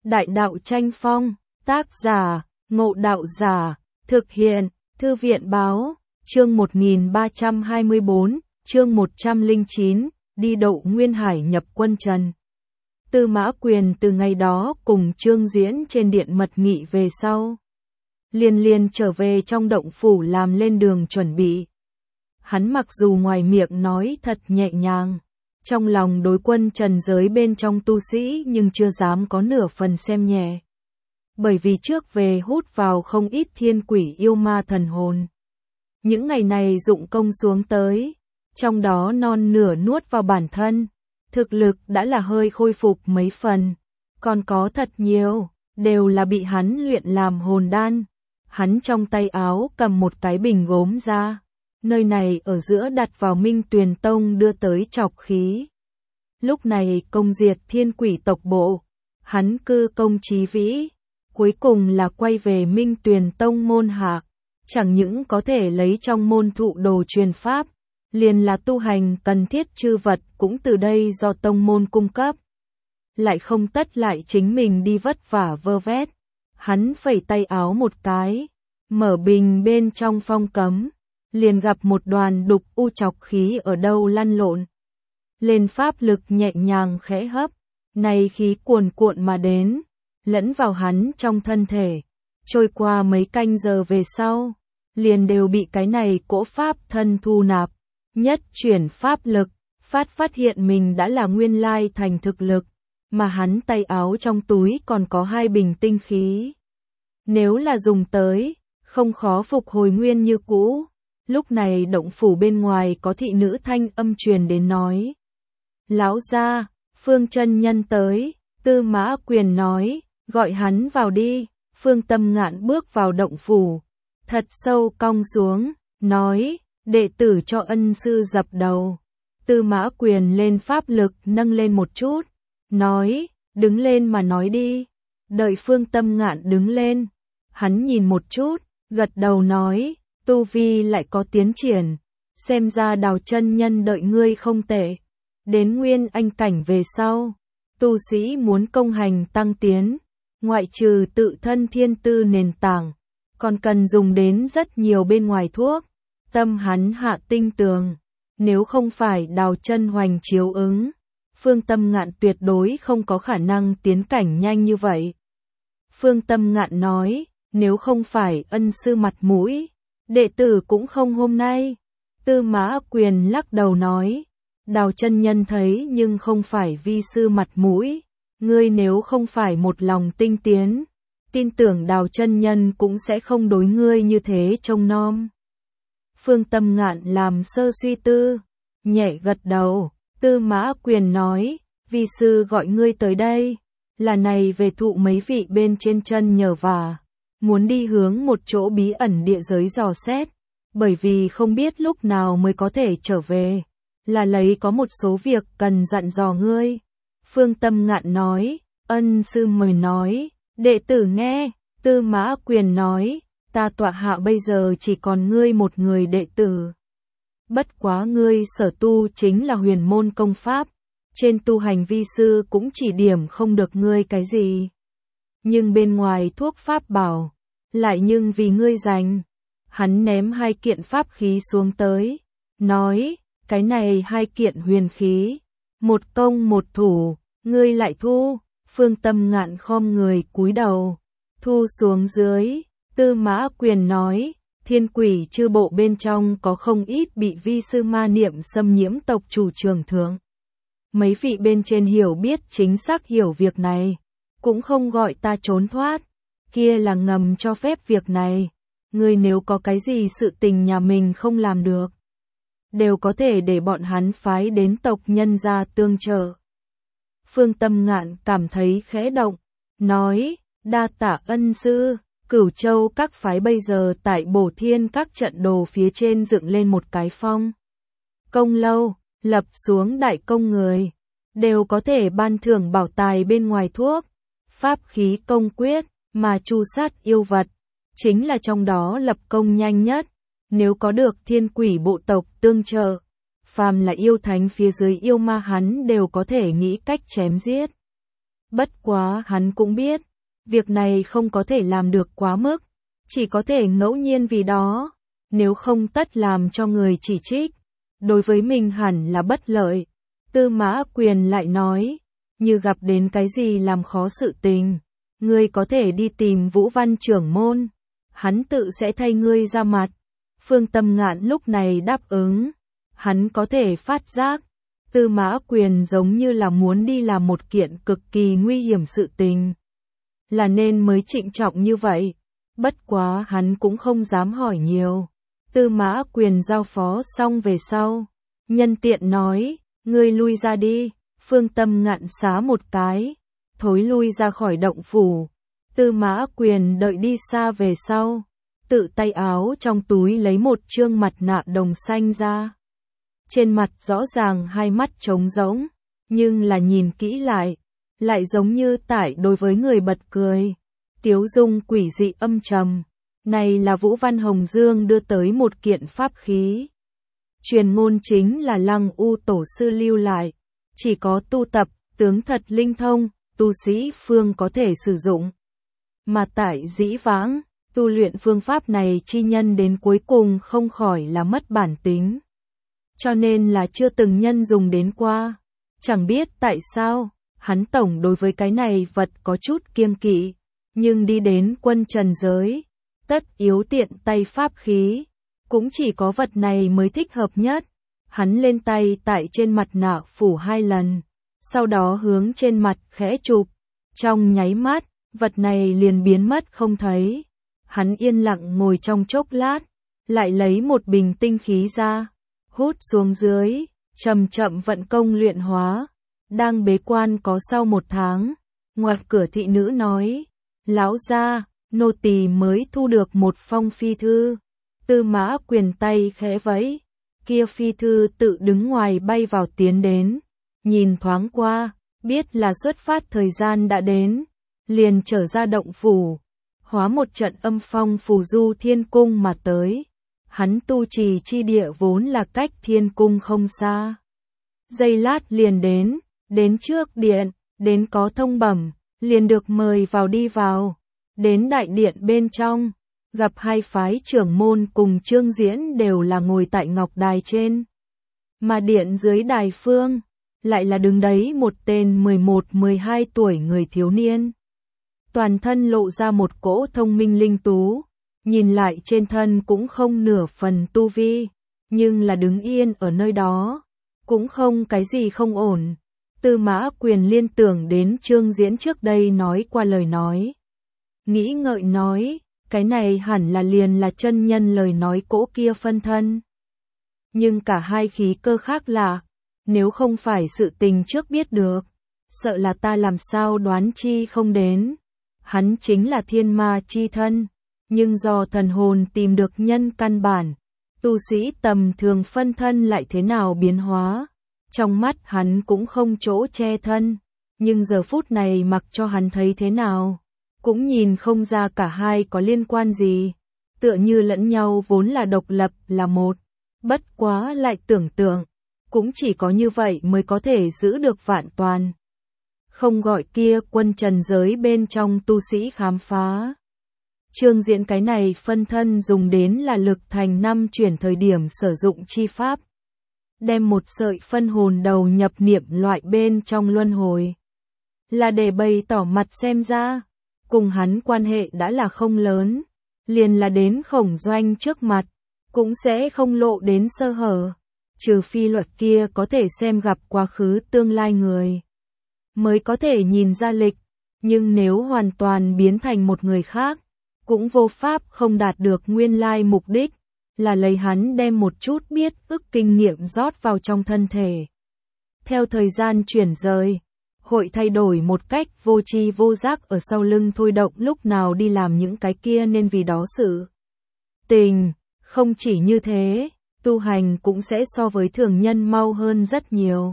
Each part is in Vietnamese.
Đại đạo tranh phong, tác giả, Ngộ Đạo Giả, thực hiện, Thư viện báo, chương 1324, chương 109, đi Đậu Nguyên Hải nhập quân Trần. Tư Mã Quyền từ ngày đó cùng Trương Diễn trên điện mật nghị về sau. Liền trở về trong động phủ làm lên đường chuẩn bị. Hắn mặc dù ngoài miệng nói thật nhẹ nhàng, trong lòng đối quân Trần giới bên trong tu sĩ nhưng chưa dám có nửa phần xem nhẹ. Bởi vì trước về hút vào không ít thiên quỷ yêu ma thần hồn. Những ngày này dụng công xuống tới, trong đó non nửa nuốt vào bản thân, thực lực đã là hơi khôi phục mấy phần, còn có thật nhiều, đều là bị hắn luyện làm hồn đan. Hắn trong tay áo cầm một cái bình gốm ra, nơi này ở giữa đặt vào Minh Tuyền Tông đưa tới trọc khí. Lúc này công diệt thiên quỷ tộc bộ, hắn cư công chí vĩ, cuối cùng là quay về Minh Tuyền Tông môn hạ, chẳng những có thể lấy trong môn thụ đồ truyền pháp, liền là tu hành cần thiết chư vật cũng từ đây do tông môn cung cấp. Lại không tất lại chính mình đi vất vả vơ vét. Hắn phẩy tay áo một cái, mở bình bên trong phong cấm, liền gặp một đoàn đục u trọc khí ở đâu lăn lộn. Lên pháp lực nhẹ nhàng khẽ hấp, này khí cuồn cuộn mà đến, lẫn vào hắn trong thân thể. Trôi qua mấy canh giờ về sau, liền đều bị cái này cỗ pháp thân thu nạp, nhất chuyển pháp lực, phát hiện mình đã là nguyên lai thành thực lực. Mà hắn tay áo trong túi còn có 2 bình tinh khí. Nếu là dùng tới, không khó phục hồi nguyên như cũ. Lúc này động phủ bên ngoài có thị nữ thanh âm truyền đến nói. Lão gia, Phương chân nhân tới, Tư Mã Quyền nói, gọi hắn vào đi. Phương Tâm Ngạn bước vào động phủ, thật sâu cong xuống, nói, đệ tử cho ân sư dập đầu. Tư Mã Quyền lên pháp lực nâng lên một chút. Nói, đứng lên mà nói đi. Đợi Phương Tâm Ngạn đứng lên, hắn nhìn một chút, gật đầu nói, tu vi lại có tiến triển, xem ra Đào chân nhân đợi ngươi không tệ. Đến nguyên anh cảnh về sau, tu sĩ muốn công hành tăng tiến, ngoại trừ tự thân thiên tư nền tảng, còn cần dùng đến rất nhiều bên ngoài thuốc. Tâm hắn hạ tinh tường, nếu không phải Đào chân hoành chiếu ứng, Phương Tâm Ngạn tuyệt đối không có khả năng tiến cảnh nhanh như vậy. Phương Tâm Ngạn nói, nếu không phải ân sư mặt mũi, đệ tử cũng không hôm nay. Tư Mã Quyền lắc đầu nói, Đào chân nhân thấy nhưng không phải vi sư mặt mũi, ngươi nếu không phải một lòng tinh tiến, tin tưởng Đào chân nhân cũng sẽ không đối ngươi như thế trông nom. Phương Tâm Ngạn làm sơ suy tư, nhẹ gật đầu. Tư Mã Quyền nói, vi sư gọi ngươi tới đây, là này về thụ mấy vị bên trên chân nhờ vả, muốn đi hướng một chỗ bí ẩn địa giới dò xét, bởi vì không biết lúc nào mới có thể trở về, là lấy có một số việc cần dặn dò ngươi. Phương Tâm Ngạn nói, ân sư mời nói, đệ tử nghe. Tư Mã Quyền nói, ta tọa hạ bây giờ chỉ còn ngươi một người đệ tử. Bất quá ngươi sở tu chính là huyền môn công pháp, trên tu hành vi sư cũng chỉ điểm không được ngươi cái gì. Nhưng bên ngoài thuốc pháp bảo, lại nhưng vì ngươi dành. Hắn ném 2 kiện pháp khí xuống tới, nói, cái này 2 kiện huyền khí, một công một thủ, ngươi lại thu. Phương Tâm Ngạn khom người cúi đầu, thu xuống dưới. Tư Mã Quyền nói, thiên quỷ chư bộ bên trong có không ít bị vi sư ma niệm xâm nhiễm tộc chủ trưởng thượng. Mấy vị bên trên hiểu biết chính xác hiểu việc này, cũng không gọi ta trốn thoát, kia là ngầm cho phép việc này. Ngươi nếu có cái gì sự tình nhà mình không làm được, đều có thể để bọn hắn phái đến tộc nhân ra tương trợ. Phương Tâm Ngạn cảm thấy khẽ động, nói, đa tạ ân sư. Cửu Châu các phái bây giờ tại Bổ Thiên các trận đồ phía trên dựng lên một cái phong công lâu, lập xuống đại công người, đều có thể ban thưởng bảo tài bên ngoài thuốc, pháp khí công quyết, mà chu sát yêu vật, chính là trong đó lập công nhanh nhất. Nếu có được thiên quỷ bộ tộc tương trợ, phàm là yêu thánh phía dưới yêu ma hắn đều có thể nghĩ cách chém giết. Bất quá hắn cũng biết, việc này không có thể làm được quá mức, chỉ có thể ngẫu nhiên vì đó, nếu không tất làm cho người chỉ trích, đối với mình hẳn là bất lợi. Tư Mã Quyền lại nói, như gặp đến cái gì làm khó sự tình, ngươi có thể đi tìm Vũ Văn trưởng môn, hắn tự sẽ thay ngươi ra mặt. Phương Tâm Ngạn lúc này đáp ứng, hắn có thể phát giác, Tư Mã Quyền giống như là muốn đi làm một kiện cực kỳ nguy hiểm sự tình, là nên mới trịnh trọng như vậy. Bất quá hắn cũng không dám hỏi nhiều. Tư Mã Quyền giao phó xong về sau, nhân tiện nói, ngươi lui ra đi. Phương Tâm Ngạn xá một cái, thối lui ra khỏi động phủ. Tư Mã Quyền đợi đi xa về sau, tự tay áo trong túi lấy một trương mặt nạ đồng xanh ra. Trên mặt rõ ràng hai mắt trống rỗng, nhưng là nhìn kỹ lại giống như tại đối với người bật cười. Tiếu dung quỷ dị âm trầm, này là Vũ Văn Hồng Dương đưa tới một kiện pháp khí. Truyền ngôn chính là Lăng U tổ sư lưu lại, chỉ có tu tập, tướng thật linh thông, tu sĩ phương có thể sử dụng. Mà tại dĩ vãng, tu luyện phương pháp này chi nhân đến cuối cùng không khỏi là mất bản tính. Cho nên là chưa từng nhân dùng đến qua. Chẳng biết tại sao, hắn tổng đối với cái này vật có chút kiêng kỵ, nhưng đi đến quân trần giới, tất yếu tiện tay pháp khí, cũng chỉ có vật này mới thích hợp nhất. Hắn lên tay tại trên mặt nạ phủ 2 lần, sau đó hướng trên mặt khẽ chụp, trong nháy mắt, vật này liền biến mất không thấy. Hắn yên lặng ngồi trong chốc lát, lại lấy một bình tinh khí ra, hút xuống dưới, chậm chậm vận công luyện hóa. Đang bế quan có sau 1 tháng, ngoài cửa thị nữ nói, lão gia, nô tỳ mới thu được một phong phi thư. Tư Mã Quyền tay khẽ vẫy, kia phi thư tự đứng ngoài bay vào tiến đến, nhìn thoáng qua, biết là xuất phát thời gian đã đến, liền trở ra động phủ, hóa một trận âm phong phù du thiên cung mà tới. Hắn tu trì chi địa vốn là cách thiên cung không xa. Giây lát liền đến trước điện, đến có thông bẩm, liền được mời vào đi vào. Đến đại điện bên trong, gặp 2 phái trưởng môn cùng Trương Diễn đều là ngồi tại ngọc đài trên. Mà điện dưới đài phương, lại là đứng đấy một tên 11-12 tuổi người thiếu niên. Toàn thân lộ ra một cỗ thông minh linh tú, nhìn lại trên thân cũng không nửa phần tu vi, nhưng là đứng yên ở nơi đó, cũng không cái gì không ổn. Tư Mã Quyền liên tưởng đến Trương Diễn trước đây nói qua lời nói. Nghĩ ngợi nói, cái này hẳn là liền là chân nhân lời nói cỗ kia phân thân. Nhưng cả hai khí cơ khác lạ, nếu không phải sự tình trước biết được, sợ là ta làm sao đoán chi không đến. Hắn chính là thiên ma chi thân, nhưng do thần hồn tìm được nhân căn bản, tu sĩ tầm thường phân thân lại thế nào biến hóa. Trong mắt hắn cũng không chỗ che thân, nhưng giờ phút này mặc cho hắn thấy thế nào, cũng nhìn không ra cả hai có liên quan gì, tựa như lẫn nhau vốn là độc lập là một. Bất quá lại tưởng tượng, cũng chỉ có như vậy mới có thể giữ được vạn toàn. Không gọi kia quân trần giới bên trong tu sĩ khám phá. Trương Diễn cái này phân thân dùng đến là lực thành 5 chuyển thời điểm sử dụng chi pháp. Đem một sợi phân hồn đầu nhập niệm loại bên trong luân hồi. Là để bày tỏ mặt xem ra, cùng hắn quan hệ đã là không lớn, liền là đến Khổng Doanh trước mặt, cũng sẽ không lộ đến sơ hở, trừ phi loại kia có thể xem gặp quá khứ tương lai người, mới có thể nhìn ra lịch, nhưng nếu hoàn toàn biến thành một người khác, cũng vô pháp không đạt được nguyên lai mục đích, là lấy hắn đem một chút biết ức kinh nghiệm rót vào trong thân thể. Theo thời gian chuyển rời, hội thay đổi một cách vô tri vô giác ở sau lưng thôi động lúc nào đi làm những cái kia nên vì đó sự tình. Không chỉ như thế, tu hành cũng sẽ so với thường nhân mau hơn rất nhiều.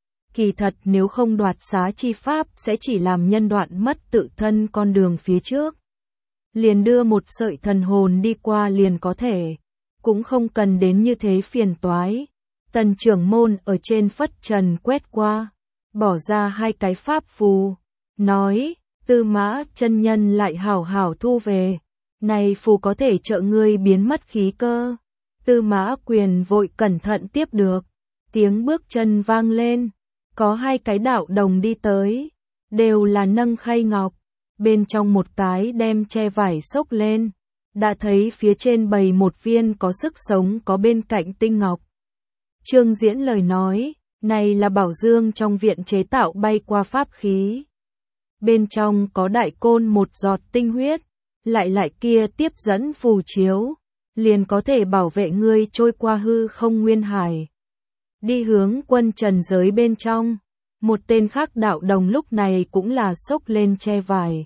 Kỳ thật nếu không đoạt xá chi pháp sẽ chỉ làm nhân đoạn mất tự thân con đường phía trước. Liền đưa một sợi thần hồn đi qua liền có thể, cũng không cần đến như thế phiền toái. Tần trưởng môn ở trên phất trần quét qua, bỏ ra 2 cái pháp phù, nói, Tư Mã chân nhân lại hảo hảo thu về, này phù có thể trợ ngươi biến mất khí cơ. Tư Mã Quyền vội cẩn thận tiếp được, tiếng bước chân vang lên, có hai cái đạo đồng đi tới, đều là nâng khay ngọc, bên trong một cái đem che vải xốc lên, đã thấy phía trên bày một viên có sức sống có bên cạnh tinh ngọc. Trương Diễn lời nói, này là bảo dương trong viện chế tạo bay qua pháp khí. Bên trong có đại côn một giọt tinh huyết, lại kia tiếp dẫn phù chiếu, liền có thể bảo vệ ngươi trôi qua hư không nguyên hải. Đi hướng quân trần giới bên trong, một tên khác đạo đồng lúc này cũng là xốc lên che vải.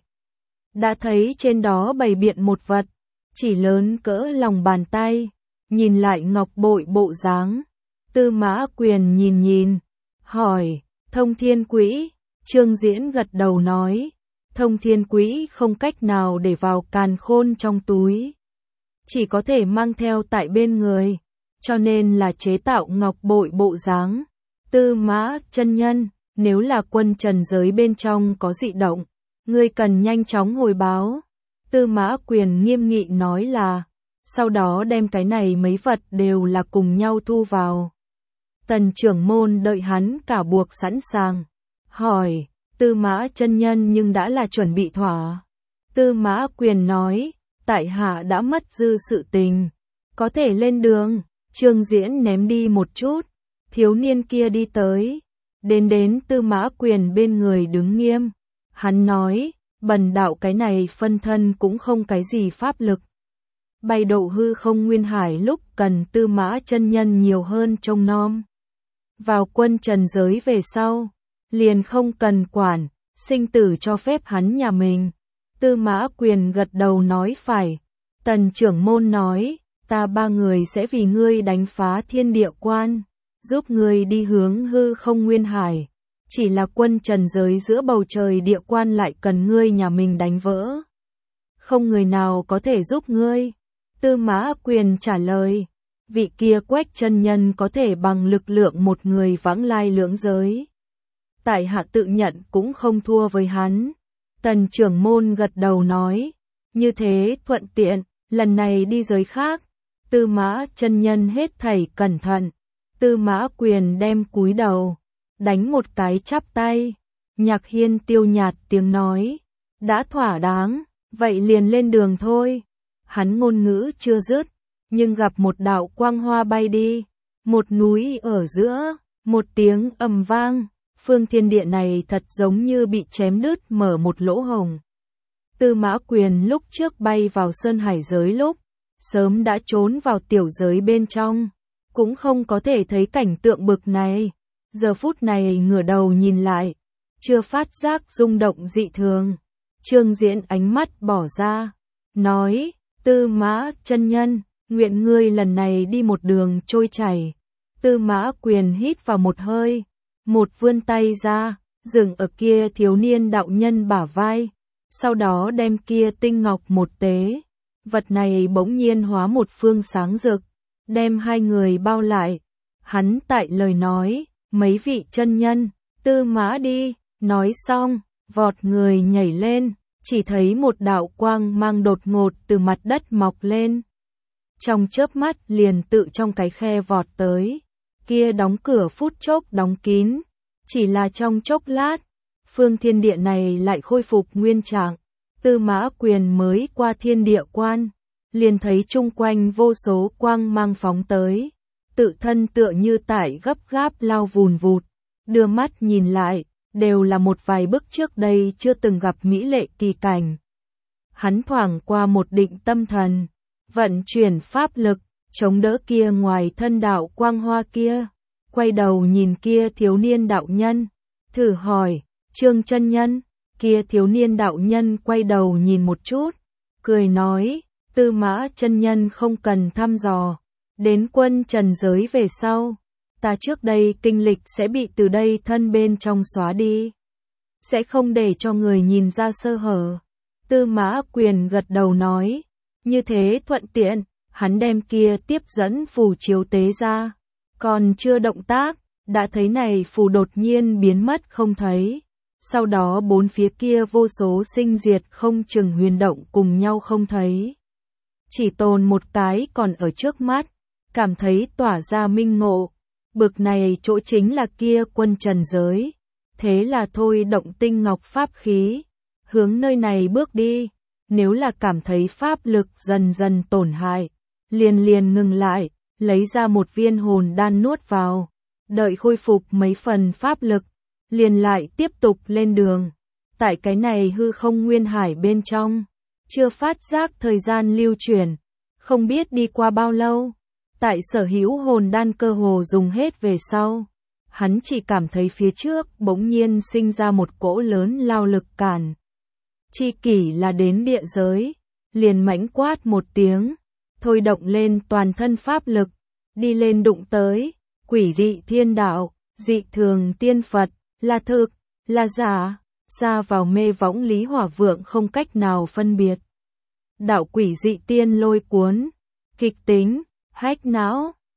Đã thấy trên đó bày biện một vật, chỉ lớn cỡ lòng bàn tay, nhìn lại ngọc bội bộ dáng. Tư Mã Quyền nhìn, hỏi, Thông Thiên Quỹ. Trương Diễn gật đầu nói, Thông Thiên Quỹ không cách nào để vào càn khôn trong túi, chỉ có thể mang theo tại bên người, cho nên là chế tạo ngọc bội bộ dáng. Tư Mã chân nhân, nếu là quân trần giới bên trong có dị động, ngươi cần nhanh chóng hồi báo. Tư Mã Quyền nghiêm nghị nói là, sau đó đem cái này mấy vật đều là cùng nhau thu vào. Tần trưởng môn đợi hắn cả buộc sẵn sàng, hỏi, Tư Mã chân nhân nhưng đã là chuẩn bị thỏa. Tư Mã Quyền nói, tại hạ đã mất dư sự tình, có thể lên đường. Trương Diễn ném đi một chút, thiếu niên kia đi tới, đến Tư Mã Quyền bên người đứng nghiêm. Hắn nói, bần đạo cái này phân thân cũng không cái gì pháp lực. Bay độ hư không nguyên hải lúc cần Tư Mã chân nhân nhiều hơn trông nom. Vào quân trần giới về sau, liền không cần quản, sinh tử cho phép hắn nhà mình. Tư Mã Quyền gật đầu nói phải. Tần trưởng môn nói, ta ba người sẽ vì ngươi đánh phá thiên địa quan, giúp ngươi đi hướng hư không nguyên hải. Chỉ là quân trần giới giữa bầu trời địa quan lại cần ngươi nhà mình đánh vỡ. Không người nào có thể giúp ngươi. Tư Mã Quyền trả lời, vị kia Quách chân nhân có thể bằng lực lượng một người vãng lai lưỡng giới. Tại hạ tự nhận cũng không thua với hắn. Tần trưởng môn gật đầu nói, như thế thuận tiện, lần này đi giới khác. Tư Mã chân nhân hết thảy cẩn thận. Tư Mã Quyền đem cúi đầu, đánh một cái chắp tay. Nhạc Hiên tiêu nhạt tiếng nói, đã thỏa đáng, vậy liền lên đường thôi. Hắn ngôn ngữ chưa dứt, nhưng gặp một đạo quang hoa bay đi, một núi ở giữa, một tiếng ầm vang, phương thiên địa này thật giống như bị chém đứt mở một lỗ hổng. Tư Mã Quyền lúc trước bay vào sơn hải giới lúc, sớm đã trốn vào tiểu giới bên trong, cũng không có thể thấy cảnh tượng bực này. Giờ phút này ngửa đầu nhìn lại, chưa phát giác rung động dị thường. Trương Diễn ánh mắt bỏ ra, nói, Tư Mã chân nhân, nguyện ngươi lần này đi một đường trôi chảy. Tư Mã Quyền hít vào một hơi, một vươn tay ra, dừng ở kia thiếu niên đạo nhân bả vai, sau đó đem kia tinh ngọc một tế. Vật này bỗng nhiên hóa một phương sáng rực, đem hai người bao lại. Hắn tại lời nói, mấy vị chân nhân, Tư Mã đi, nói xong, vọt người nhảy lên, chỉ thấy một đạo quang mang đột ngột từ mặt đất mọc lên. Trong chớp mắt liền tự trong cái khe vọt tới, kia đóng cửa phút chốc đóng kín, chỉ là trong chốc lát, phương thiên địa này lại khôi phục nguyên trạng. Tư Mã Quyền mới qua thiên địa quan, liền thấy chung quanh vô số quang mang phóng tới, tự thân tựa như tại gấp gáp lao vùn vụt, đưa mắt nhìn lại, đều là một vài bức trước đây chưa từng gặp mỹ lệ kỳ cảnh. Hắn thoảng qua một định tâm thần, vận chuyển pháp lực, chống đỡ kia ngoài thân đạo quang hoa kia, quay đầu nhìn kia thiếu niên đạo nhân, thử hỏi, Trương chân nhân. Kia thiếu niên đạo nhân quay đầu nhìn một chút, cười nói, Tư Mã chân nhân không cần thăm dò, đến quân trần giới về sau, ta trước đây kinh lịch sẽ bị từ đây thân bên trong xóa đi, sẽ không để cho người nhìn ra sơ hở. Tư Mã Quyền gật đầu nói, như thế thuận tiện. Hắn đem kia tiếp dẫn phù chiếu tế ra, còn chưa động tác, đã thấy này phù đột nhiên biến mất không thấy. Sau đó bốn phía kia vô số sinh diệt không chừng huyền động cùng nhau không thấy. Chỉ tồn một cái còn ở trước mắt, cảm thấy tỏa ra minh ngộ. Bực này chỗ chính là kia quân trần giới. Thế là thôi động tinh ngọc pháp khí, hướng nơi này bước đi. Nếu là cảm thấy pháp lực dần dần tổn hại, liền ngừng lại, lấy ra một viên hồn đan nuốt vào. Đợi khôi phục mấy phần pháp lực, liền lại tiếp tục lên đường. Tại cái này hư không nguyên hải bên trong, chưa phát giác thời gian lưu chuyển, không biết đi qua bao lâu. Tại sở hữu hồn đan cơ hồ dùng hết về sau, hắn chỉ cảm thấy phía trước bỗng nhiên sinh ra một cỗ lớn lao lực cản. Chi kỷ là đến địa giới, liền mãnh quát một tiếng, thôi động lên toàn thân pháp lực, đi lên đụng tới, quỷ dị thiên đạo, dị thường tiên Phật, là thực, là giả, ra vào mê võng Lý Hỏa Vượng không cách nào phân biệt. Đạo quỷ dị tiên lôi cuốn, kịch tính, hách não,